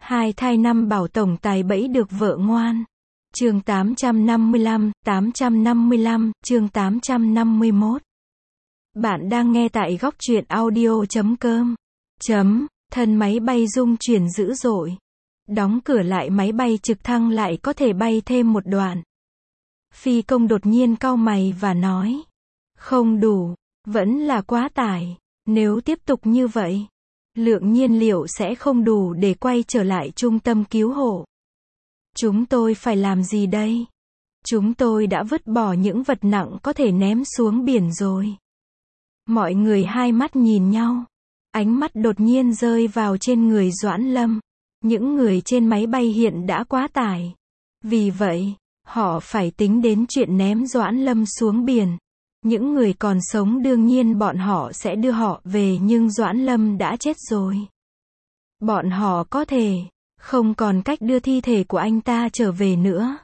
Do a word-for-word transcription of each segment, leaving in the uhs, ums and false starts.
Hai thai năm bảo tổng tài bẫy được vợ ngoan. Chương tám trăm năm mươi lăm, tám trăm năm mươi lăm, chương tám trăm năm mươi mốt. Bạn đang nghe tại góc truyện audio chấm com. Chấm, thân máy bay rung chuyển dữ dội. Đóng cửa lại máy bay trực thăng lại có thể bay thêm một đoạn. Phi công đột nhiên cau mày và nói. Không đủ, vẫn là quá tải. Nếu tiếp tục như vậy, lượng nhiên liệu sẽ không đủ để quay trở lại trung tâm cứu hộ. Chúng tôi phải làm gì đây? Chúng tôi đã vứt bỏ những vật nặng có thể ném xuống biển rồi. Mọi người hai mắt nhìn nhau. Ánh mắt đột nhiên rơi vào trên người Doãn Lâm. Những người trên máy bay hiện đã quá tải. Vì vậy, họ phải tính đến chuyện ném Doãn Lâm xuống biển. Những người còn sống đương nhiên bọn họ sẽ đưa họ về, nhưng Doãn Lâm đã chết rồi. Bọn họ có thể không còn cách đưa thi thể của anh ta trở về nữa.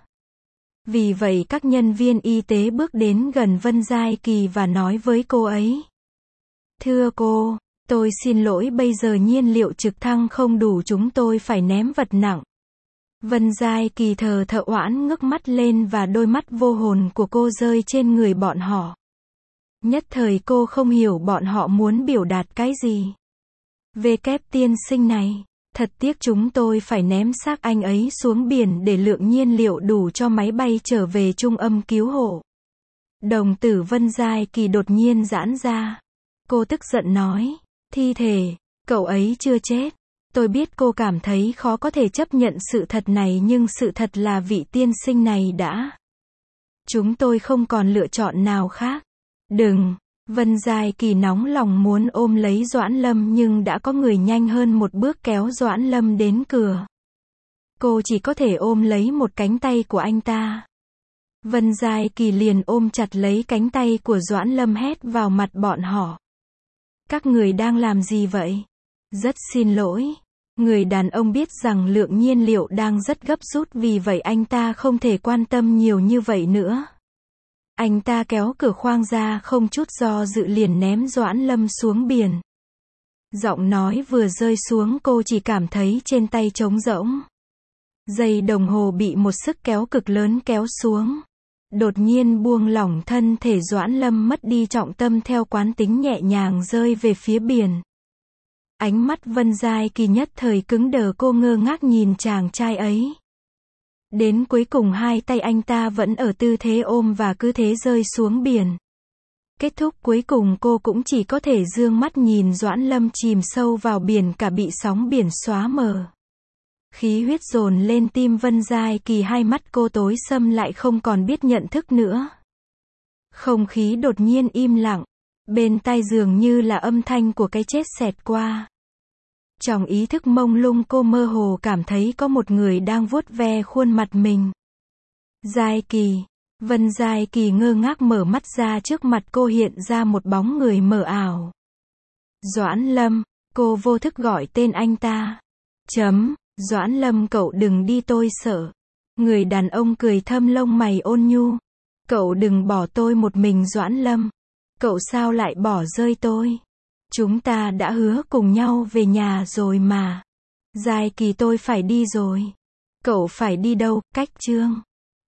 Vì vậy các nhân viên y tế bước đến gần Vân Giai Kỳ và nói với cô ấy. Thưa cô, tôi xin lỗi, bây giờ nhiên liệu trực thăng không đủ, chúng tôi phải ném vật nặng. Vân Giai Kỳ thờ thợ oán ngước mắt lên và đôi mắt vô hồn của cô rơi trên người bọn họ. Nhất thời cô không hiểu bọn họ muốn biểu đạt cái gì. Về kép tiên sinh này, thật tiếc chúng tôi phải ném xác anh ấy xuống biển để lượng nhiên liệu đủ cho máy bay trở về trung âm cứu hộ. Đồng tử Vân Giai Kỳ đột nhiên giãn ra. Cô tức giận nói, thi thể, cậu ấy chưa chết. Tôi biết cô cảm thấy khó có thể chấp nhận sự thật này, nhưng sự thật là vị tiên sinh này đã. Chúng tôi không còn lựa chọn nào khác. Đừng, Vân Giai Kỳ nóng lòng muốn ôm lấy Doãn Lâm, nhưng đã có người nhanh hơn một bước kéo Doãn Lâm đến cửa. Cô chỉ có thể ôm lấy một cánh tay của anh ta. Vân Giai Kỳ liền ôm chặt lấy cánh tay của Doãn Lâm, hét vào mặt bọn họ. Các người đang làm gì vậy? Rất xin lỗi. Người đàn ông biết rằng lượng nhiên liệu đang rất gấp rút, vì vậy anh ta không thể quan tâm nhiều như vậy nữa. Anh ta kéo cửa khoang ra, không chút do dự liền ném Doãn Lâm xuống biển. Giọng nói vừa rơi xuống, cô chỉ cảm thấy trên tay trống rỗng. Dây đồng hồ bị một sức kéo cực lớn kéo xuống. Đột nhiên buông lỏng, thân thể Doãn Lâm mất đi trọng tâm, theo quán tính nhẹ nhàng rơi về phía biển. Ánh mắt Vân Giai Kỳ nhất thời cứng đờ, cô ngơ ngác nhìn chàng trai ấy. Đến cuối cùng hai tay anh ta vẫn ở tư thế ôm và cứ thế rơi xuống biển. Kết thúc cuối cùng cô cũng chỉ có thể dương mắt nhìn Doãn Lâm chìm sâu vào biển, cả bị sóng biển xóa mờ. Khí huyết dồn lên tim Vân Giai Kỳ, hai mắt cô tối sầm lại không còn biết nhận thức nữa. Không khí đột nhiên im lặng. Bên tai dường như là âm thanh của cái chết xẹt qua. Trong ý thức mông lung, cô mơ hồ cảm thấy có một người đang vuốt ve khuôn mặt mình. Giai Kỳ. Vân Giai Kỳ ngơ ngác mở mắt ra, trước mặt cô hiện ra một bóng người mờ ảo. Doãn Lâm. Cô vô thức gọi tên anh ta. Chấm. Doãn Lâm, cậu đừng đi, tôi sợ. Người đàn ông cười thâm, lông mày ôn nhu. Cậu đừng bỏ tôi một mình Doãn Lâm. Cậu sao lại bỏ rơi tôi? Chúng ta đã hứa cùng nhau về nhà rồi mà. Giai Kỳ, tôi phải đi rồi. Cậu phải đi đâu? Cách Trương.